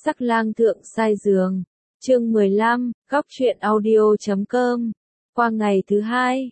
Sắc lang thượng sai giường. Chương 15, góc truyện audio.com. Qua ngày thứ hai,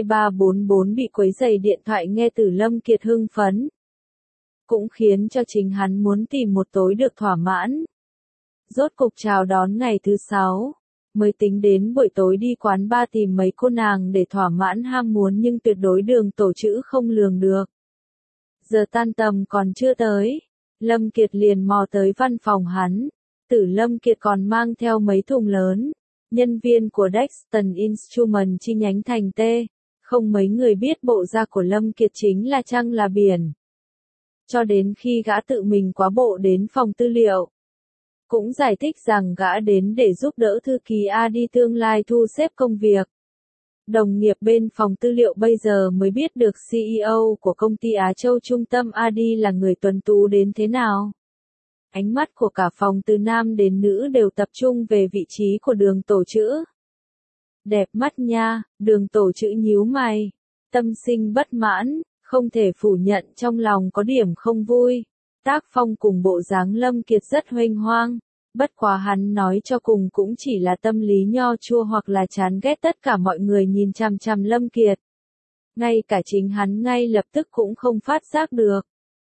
2344 bị quấy rầy điện thoại nghe từ Lâm Kiệt hưng phấn. Cũng khiến cho chính hắn muốn tìm một tối được thỏa mãn. Rốt cục chào đón ngày thứ 6. Mới tính đến buổi tối đi quán bar tìm mấy cô nàng để thỏa mãn ham muốn nhưng tuyệt đối đường tổ chữ không lường được. Giờ tan tầm còn chưa tới. Lâm Kiệt liền mò tới văn phòng hắn. Tử Lâm Kiệt còn mang theo mấy thùng lớn. Nhân viên của Dexton Instrument chi nhánh thành T. Không mấy người biết bộ da của Lâm Kiệt chính là trăng là biển. Cho đến khi gã tự mình quá bộ đến phòng tư liệu. Cũng giải thích rằng gã đến để giúp đỡ thư ký AD tương lai thu xếp công việc. Đồng nghiệp bên phòng tư liệu bây giờ mới biết được CEO của công ty Á Châu trung tâm AD là người tuấn tú đến thế nào. Ánh mắt của cả phòng từ nam đến nữ đều tập trung về vị trí của đường tổ chữ. Đẹp mắt nha, đường tổ chữ nhíu mày. Tâm sinh bất mãn, không thể phủ nhận trong lòng có điểm không vui. Tác phong cùng bộ dáng Lâm Kiệt rất huênh hoang. Bất quá hắn nói cho cùng cũng chỉ là tâm lý nho chua hoặc là chán ghét tất cả mọi người nhìn chằm chằm Lâm Kiệt. Ngay cả chính hắn ngay lập tức cũng không phát giác được.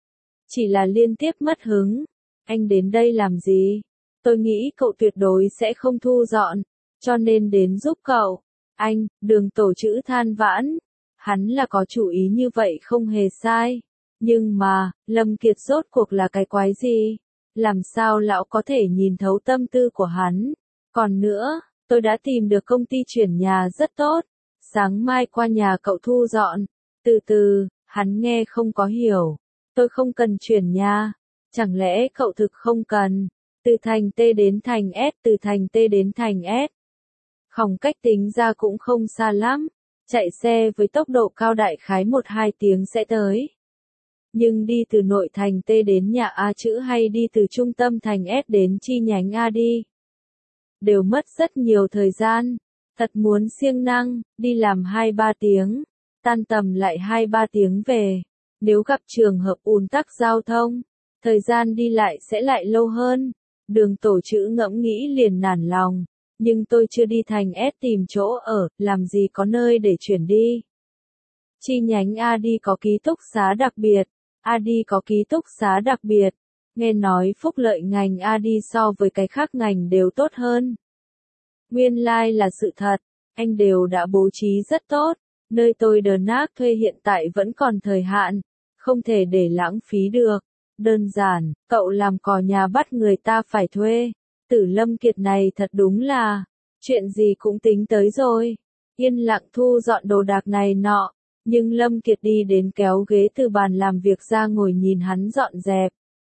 Chỉ là liên tiếp mất hứng. Anh đến đây làm gì? Tôi nghĩ cậu tuyệt đối sẽ không thu dọn, cho nên đến giúp cậu. Anh, đường tổ chữ than vãn. Hắn là có chủ ý như vậy không hề sai. Nhưng mà, Lâm Kiệt rốt cuộc là cái quái gì? Làm sao lão có thể nhìn thấu tâm tư của hắn? Còn nữa, tôi đã tìm được công ty chuyển nhà rất tốt. Sáng mai qua nhà cậu thu dọn. Từ từ, hắn nghe không có hiểu. Tôi không cần chuyển nhà. Chẳng lẽ cậu thực không cần? Từ thành T đến thành S, từ thành T đến thành S. Khoảng cách tính ra cũng không xa lắm. Chạy xe với tốc độ cao đại khái 1-2 tiếng sẽ tới. Nhưng đi từ nội thành T đến nhà A chữ hay đi từ trung tâm thành S đến chi nhánh A đi. Đều mất rất nhiều thời gian. Thật muốn siêng năng, đi làm 2-3 tiếng. Tan tầm lại 2-3 tiếng về. Nếu gặp trường hợp ùn tắc giao thông, thời gian đi lại sẽ lại lâu hơn. Đường tổ chữ ngẫm nghĩ liền nản lòng. Nhưng tôi chưa đi thành S tìm chỗ ở, làm gì có nơi để chuyển đi. Chi nhánh AD có ký túc xá đặc biệt. AD có ký túc xá đặc biệt. Nghe nói phúc lợi ngành AD so với cái khác ngành đều tốt hơn. Nguyên lai là sự thật. Anh đều đã bố trí rất tốt. Nơi tôi đờ nác thuê hiện tại vẫn còn thời hạn. Không thể để lãng phí được. Đơn giản, cậu làm cò nhà bắt người ta phải thuê. Tử Lâm Kiệt này thật đúng là, chuyện gì cũng tính tới rồi. Yên lặng thu dọn đồ đạc này nọ, nhưng Lâm Kiệt đi đến kéo ghế từ bàn làm việc ra ngồi nhìn hắn dọn dẹp.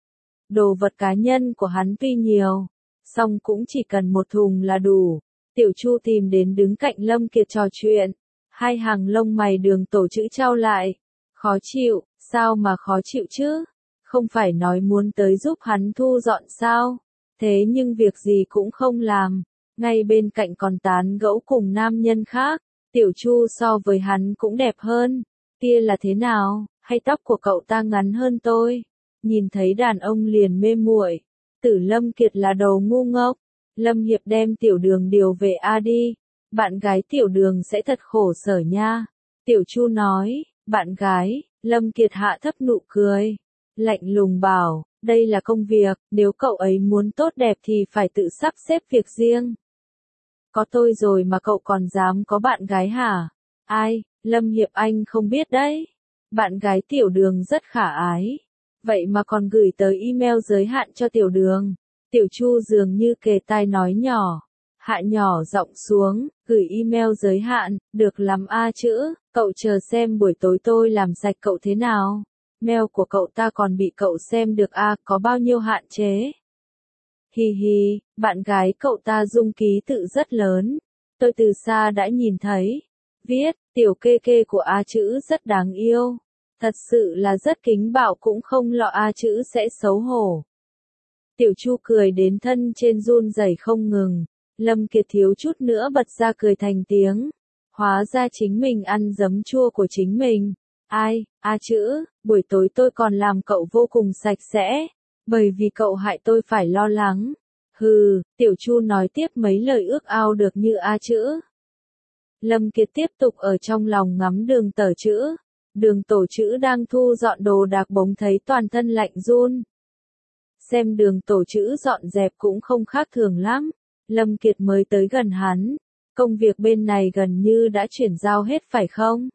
Đồ vật cá nhân của hắn tuy nhiều, song cũng chỉ cần một thùng là đủ. Tiểu Chu tìm đến đứng cạnh Lâm Kiệt trò chuyện, hai hàng lông mày đường tổ chữ trao lại. Khó chịu, sao mà khó chịu chứ? Không phải nói muốn tới giúp hắn thu dọn sao? Thế nhưng việc gì cũng không làm, ngay bên cạnh còn tán gẫu cùng nam nhân khác. Tiểu Chu so với hắn cũng đẹp hơn. Kia là thế nào, hay tóc của cậu ta ngắn hơn tôi? Nhìn thấy đàn ông liền mê muội. Tử Lâm Kiệt là đầu ngu ngốc. Lâm Hiệp đem Tiểu Đường điều về A đi. Bạn gái Tiểu Đường sẽ thật khổ sở nha. Tiểu Chu nói, bạn gái. Lâm Kiệt hạ thấp nụ cười. Lạnh lùng bảo, đây là công việc, nếu cậu ấy muốn tốt đẹp thì phải tự sắp xếp việc riêng. Có tôi rồi mà cậu còn dám có bạn gái hả? Ai, Lâm Hiệp anh không biết đấy. Bạn gái Tiểu Đường rất khả ái. Vậy mà còn gửi tới email giới hạn cho Tiểu Đường. Tiểu Chu dường như kề tai nói nhỏ. Hạ nhỏ giọng xuống, gửi email giới hạn, được lắm a chữ, cậu chờ xem buổi tối tôi làm sạch cậu thế nào. Mail của cậu ta còn bị cậu xem được có bao nhiêu hạn chế. Hi hi, bạn gái cậu ta dung ký tự rất lớn. Tôi từ xa đã nhìn thấy. Viết, tiểu kê kê của A chữ rất đáng yêu. Thật sự là rất kính bạo cũng không lo A chữ sẽ xấu hổ. Tiểu Chu cười đến thân trên run rẩy không ngừng. Lâm Kiệt thiếu chút nữa bật ra cười thành tiếng. Hóa ra chính mình ăn giấm chua của chính mình. Ai, A chữ, buổi tối tôi còn làm cậu vô cùng sạch sẽ. Bởi vì cậu hại tôi phải lo lắng. Hừ, Tiểu Chu nói tiếp mấy lời ước ao được như a chữ. Lâm Kiệt tiếp tục ở trong lòng ngắm Đường Tở Chữ. Đường Tổ Chữ đang thu dọn đồ đạc bỗng thấy toàn thân lạnh run. Xem Đường Tổ Chữ dọn dẹp cũng không khác thường lắm. Lâm Kiệt mới tới gần hắn. Công việc bên này gần như đã chuyển giao hết phải không?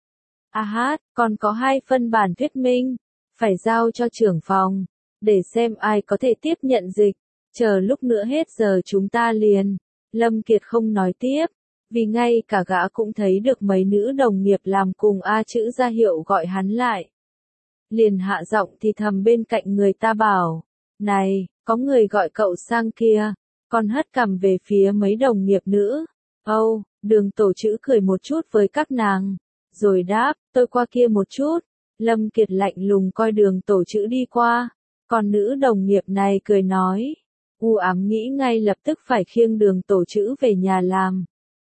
Còn có 2 phân bản thuyết minh. Phải giao cho trưởng phòng. Để xem ai có thể tiếp nhận dịch. Chờ lúc nữa hết giờ chúng ta liền. Lâm Kiệt không nói tiếp. Vì ngay cả gã cũng thấy được mấy nữ đồng nghiệp làm cùng A chữ ra hiệu gọi hắn lại. Liền hạ giọng thì thầm bên cạnh người ta bảo. Này, có người gọi cậu sang kia. Còn hất cằm về phía mấy đồng nghiệp nữ. Đường Tổ Chữ cười một chút với các nàng. Rồi đáp, tôi qua kia một chút. Lâm Kiệt lạnh lùng coi Đường Tổ Chữ đi qua. Còn nữ đồng nghiệp này cười nói. U ám nghĩ ngay lập tức phải khiêng Đường Tổ Chữ về nhà làm.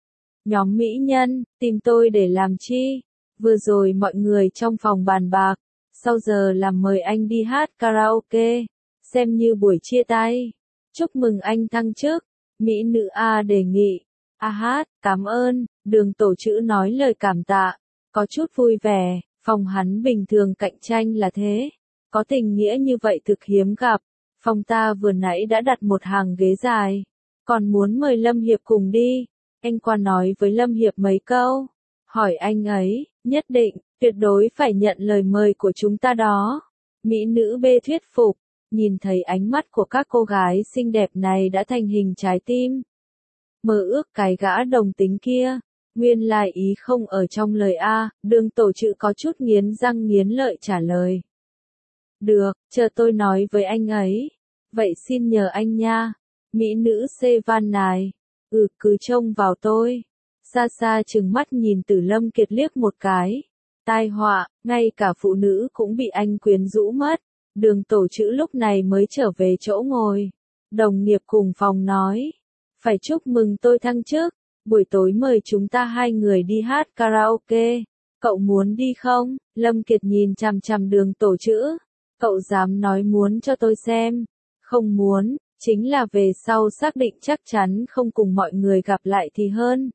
Nhóm mỹ nhân, tìm tôi để làm chi? Vừa rồi mọi người trong phòng bàn bạc. Sau giờ làm mời anh đi hát karaoke. Xem như buổi chia tay. Chúc mừng anh thăng chức. Mỹ nữ A đề nghị. Cảm ơn. Đường Tổ Chữ nói lời cảm tạ. Có chút vui vẻ. Phòng hắn bình thường cạnh tranh là thế. Có tình nghĩa như vậy thực hiếm gặp. Phòng ta vừa nãy đã đặt một hàng ghế dài. Còn muốn mời Lâm Hiệp cùng đi. Anh qua nói với Lâm Hiệp mấy câu. Hỏi anh ấy, nhất định, tuyệt đối phải nhận lời mời của chúng ta đó. Mỹ nữ B thuyết phục. Nhìn thấy ánh mắt của các cô gái xinh đẹp này đã thành hình trái tim. Mơ ước cái gã đồng tính kia. Nguyên lai ý không ở trong lời A, Đường Tổ Chữ có chút nghiến răng nghiến lợi trả lời. Được, chờ tôi nói với anh ấy. Vậy xin nhờ anh nha. Mỹ nữ C van nài. Cứ trông vào tôi. Xa xa trừng mắt nhìn Tử Lâm Kiệt liếc một cái. Tai họa, ngay cả phụ nữ cũng bị anh quyến rũ mất. Đường Tổ Chữ lúc này mới trở về chỗ ngồi. Đồng nghiệp cùng phòng nói. Phải chúc mừng tôi thăng chức. Buổi tối mời chúng ta 2 người đi hát karaoke. Cậu muốn đi không? Lâm Kiệt nhìn chằm chằm Đường Tổ Chữ. Cậu dám nói muốn cho tôi xem. Không muốn, chính là về sau xác định chắc chắn không cùng mọi người gặp lại thì hơn.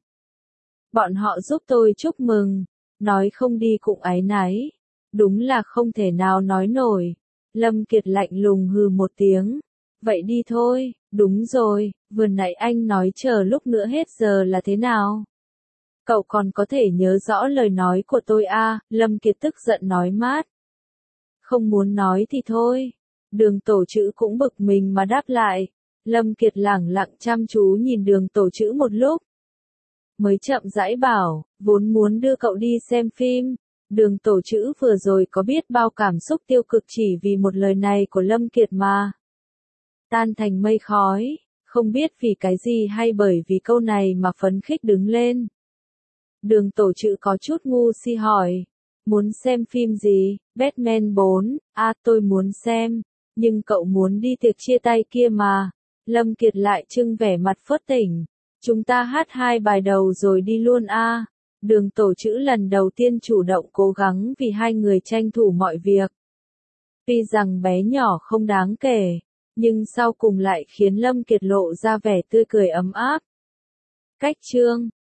Bọn họ giúp tôi chúc mừng. Nói không đi cũng áy náy. Đúng là không thể nào nói nổi. Lâm Kiệt lạnh lùng hừ một tiếng. Vậy đi thôi, đúng rồi, vừa nãy anh nói chờ lúc nữa hết giờ là thế nào? Cậu còn có thể nhớ rõ lời nói của tôi à, Lâm Kiệt tức giận nói mát. Không muốn nói thì thôi. Đường Tổ Chữ cũng bực mình mà đáp lại. Lâm Kiệt lẳng lặng chăm chú nhìn Đường Tổ Chữ một lúc. Mới chậm rãi bảo, vốn muốn đưa cậu đi xem phim. Đường Tổ Chữ vừa rồi có biết bao cảm xúc tiêu cực chỉ vì một lời này của Lâm Kiệt mà. Tan thành mây khói, không biết vì cái gì hay bởi vì câu này mà phấn khích đứng lên. Đường Tổ Chữ có chút ngu si hỏi. Muốn xem phim gì? Batman 4, tôi muốn xem. Nhưng cậu muốn đi tiệc chia tay kia mà. Lâm Kiệt lại trưng vẻ mặt phớt tỉnh. Chúng ta hát 2 bài đầu rồi đi luôn a. Đường Tổ Chữ lần đầu tiên chủ động cố gắng vì 2 người tranh thủ mọi việc. Tuy rằng bé nhỏ không đáng kể, nhưng sau cùng lại khiến Lâm Kiệt lộ ra vẻ tươi cười ấm áp. Cách chương